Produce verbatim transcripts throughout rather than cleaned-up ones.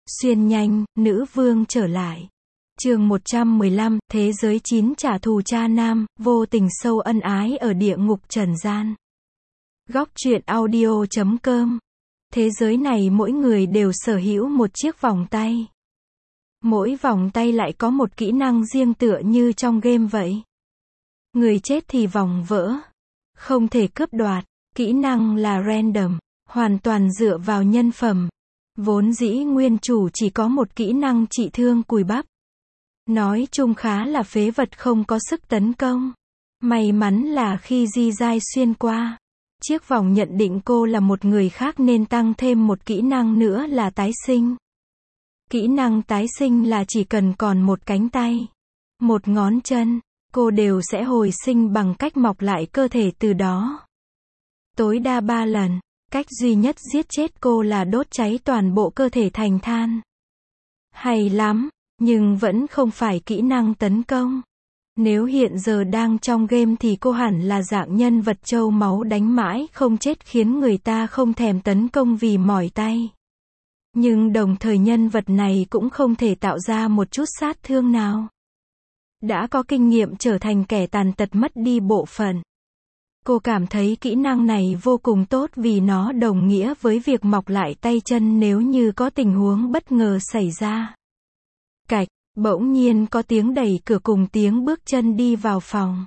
Xuyên nhanh, nữ vương trở lại. Chương một trăm mười lăm, thế giới chín trả thù cha nam, vô tình sâu ân ái ở địa ngục trần gian. Góc truyện audio chấm com. Thế giới này mỗi người đều sở hữu một chiếc vòng tay. Mỗi vòng tay lại có một kỹ năng riêng tựa như trong game vậy. Người chết thì vòng vỡ. Không thể cướp đoạt. Kỹ năng là random, hoàn toàn dựa vào nhân phẩm. Vốn dĩ nguyên chủ chỉ có một kỹ năng trị thương cùi bắp. Nói chung khá là phế vật, không có sức tấn công. May mắn là khi Di Giai xuyên qua, chiếc vòng nhận định cô là một người khác nên tăng thêm một kỹ năng nữa là tái sinh. Kỹ năng tái sinh là chỉ cần còn một cánh tay, một ngón chân, cô đều sẽ hồi sinh bằng cách mọc lại cơ thể từ đó. Tối đa ba lần. Cách duy nhất giết chết cô là đốt cháy toàn bộ cơ thể thành than. Hay lắm, nhưng vẫn không phải kỹ năng tấn công. Nếu hiện giờ đang trong game thì cô hẳn là dạng nhân vật trâu máu đánh mãi không chết khiến người ta không thèm tấn công vì mỏi tay. Nhưng đồng thời nhân vật này cũng không thể tạo ra một chút sát thương nào. Đã có kinh nghiệm trở thành kẻ tàn tật mất đi bộ phận. Cô cảm thấy kỹ năng này vô cùng tốt vì nó đồng nghĩa với việc mọc lại tay chân nếu như có tình huống bất ngờ xảy ra. Cạch, bỗng nhiên có tiếng đẩy cửa cùng tiếng bước chân đi vào phòng.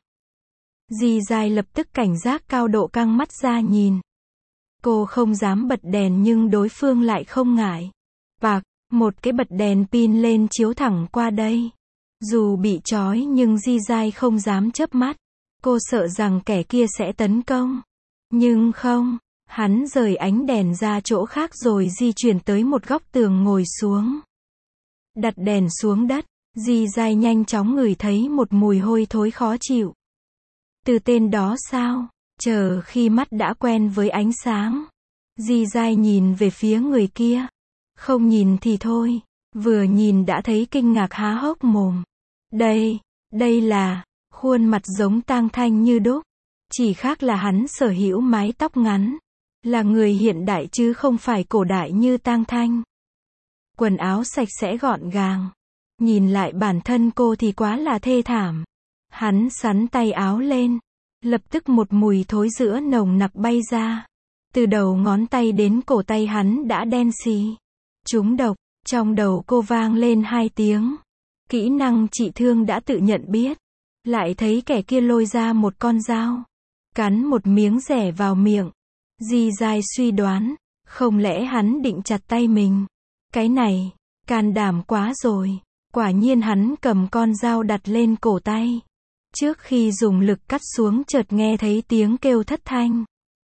Di Giai lập tức cảnh giác cao độ căng mắt ra nhìn. Cô không dám bật đèn nhưng đối phương lại không ngại. Bạc, một cái bật đèn pin lên chiếu thẳng qua đây. Dù bị trói nhưng Di Giai không dám chớp mắt. Cô sợ rằng kẻ kia sẽ tấn công. Nhưng không, hắn rời ánh đèn ra chỗ khác rồi di chuyển tới một góc tường ngồi xuống. Đặt đèn xuống đất, Di Giai nhanh chóng ngửi thấy một mùi hôi thối khó chịu. Từ tên đó sao? Chờ khi mắt đã quen với ánh sáng, Di Giai nhìn về phía người kia. Không nhìn thì thôi, vừa nhìn đã thấy kinh ngạc há hốc mồm. Đây, đây là... Khuôn mặt giống Tang Thanh như đúc, chỉ khác là hắn sở hữu mái tóc ngắn, là người hiện đại chứ không phải cổ đại như Tang Thanh. Quần áo sạch sẽ gọn gàng, nhìn lại bản thân cô thì quá là thê thảm. Hắn xắn tay áo lên, lập tức một mùi thối rữa nồng nặc bay ra. Từ đầu ngón tay đến cổ tay hắn đã đen xì. Trúng độc, trong đầu cô vang lên hai tiếng. Kỹ năng trị thương đã tự nhận biết. Lại thấy kẻ kia lôi ra một con dao, cắn một miếng rẻ vào miệng. Di Giai suy đoán, không lẽ hắn định chặt tay mình? Cái này, can đảm quá rồi. Quả nhiên hắn cầm con dao đặt lên cổ tay. Trước khi dùng lực cắt xuống chợt nghe thấy tiếng kêu thất thanh.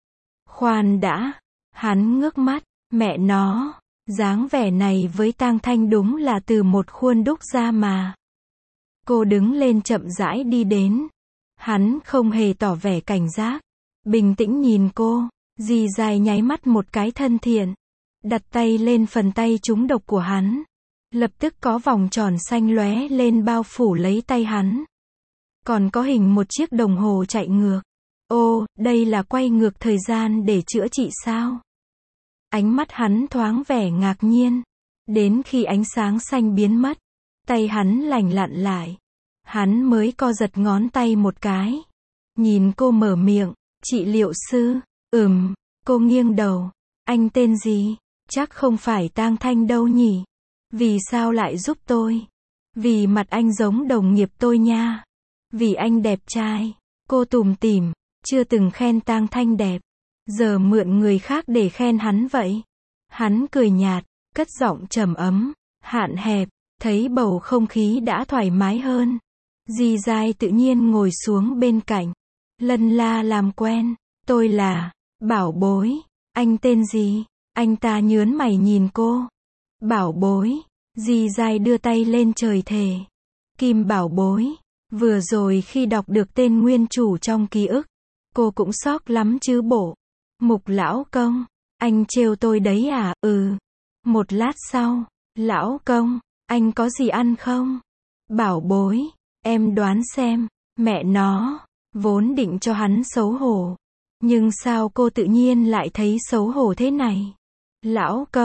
Khoan đã, hắn ngước mắt, mẹ nó, dáng vẻ này với Tang Thanh đúng là từ một khuôn đúc ra mà. Cô đứng lên chậm rãi đi đến. Hắn không hề tỏ vẻ cảnh giác. Bình tĩnh nhìn cô. Di Giai nháy mắt một cái thân thiện. Đặt tay lên phần tay trúng độc của hắn. Lập tức có vòng tròn xanh lóe lên bao phủ lấy tay hắn. Còn có hình một chiếc đồng hồ chạy ngược. Ô, đây là quay ngược thời gian để chữa trị sao? Ánh mắt hắn thoáng vẻ ngạc nhiên. Đến khi ánh sáng xanh biến mất, tay hắn lành lặn lại. Hắn mới co giật ngón tay một cái. Nhìn cô mở miệng, trị liệu sư, ừm, cô nghiêng đầu. Anh tên gì? Chắc không phải Tang Thanh đâu nhỉ? Vì sao lại giúp tôi? Vì mặt anh giống đồng nghiệp tôi nha. Vì anh đẹp trai. Cô tủm tỉm, chưa từng khen Tang Thanh đẹp. Giờ mượn người khác để khen hắn vậy. Hắn cười nhạt, cất giọng trầm ấm, hạn hẹp. Thấy bầu không khí đã thoải mái hơn. Di Giai tự nhiên ngồi xuống bên cạnh. Lân la làm quen. Tôi là, Bảo Bối. Anh tên gì? Anh ta nhớn mày nhìn cô. Bảo Bối. Di Giai đưa tay lên trời thề. Kim Bảo Bối. Vừa rồi khi đọc được tên nguyên chủ trong ký ức, cô cũng sốc lắm chứ bộ. Mục lão công. Anh trêu tôi đấy à? Ừ. Một lát sau. Lão công. Anh có gì ăn không? Bảo Bối, em đoán xem. Mẹ nó, vốn định cho hắn xấu hổ. Nhưng sao cô tự nhiên lại thấy xấu hổ thế này? Lão công,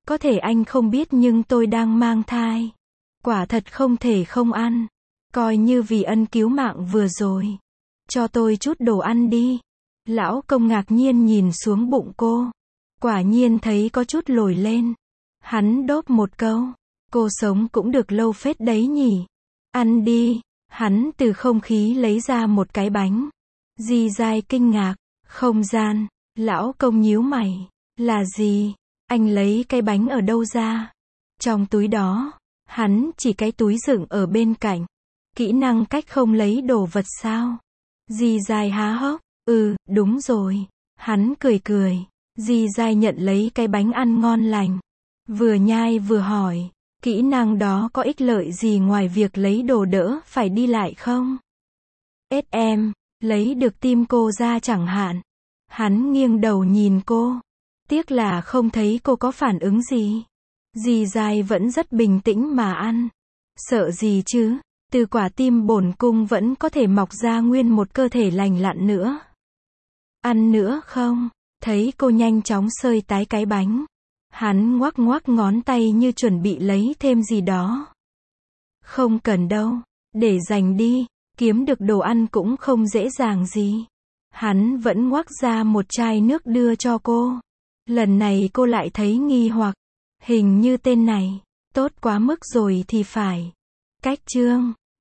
Có thể anh không biết nhưng tôi đang mang thai. Quả thật không thể không ăn. Coi như vì ân cứu mạng vừa rồi. Cho tôi chút đồ ăn đi. Lão công ngạc nhiên nhìn xuống bụng cô. Quả nhiên thấy có chút lồi lên. Hắn đốp một câu. Cô sống cũng được lâu phết đấy nhỉ. Ăn đi. Hắn từ không khí lấy ra một cái bánh. Dì dai kinh ngạc. Không gian. Lão công nhíu mày. Là gì? Anh lấy cái bánh ở đâu ra? Trong túi đó. Hắn chỉ cái túi dựng ở bên cạnh. Kỹ năng cách không lấy đồ vật sao? Dì dai há hốc. Ừ, đúng rồi. Hắn cười cười. Dì dai nhận lấy cái bánh ăn ngon lành. Vừa nhai vừa hỏi. Kỹ năng đó có ích lợi gì ngoài việc lấy đồ đỡ phải đi lại không? ét em, lấy được tim cô ra chẳng hạn. Hắn nghiêng đầu nhìn cô. Tiếc là không thấy cô có phản ứng gì. Dì dai vẫn rất bình tĩnh mà ăn. Sợ gì chứ? Từ quả tim bổn cung vẫn có thể mọc ra nguyên một cơ thể lành lặn nữa. Ăn nữa không? Thấy cô nhanh chóng xơi tái cái bánh. Hắn ngoắc ngoắc ngón tay như chuẩn bị lấy thêm gì đó. Không cần đâu. Để dành đi. Kiếm được đồ ăn cũng không dễ dàng gì. Hắn vẫn ngoắc ra một chai nước đưa cho cô. Lần này cô lại thấy nghi hoặc. Hình như tên này. Tốt quá mức rồi thì phải. Cách chương.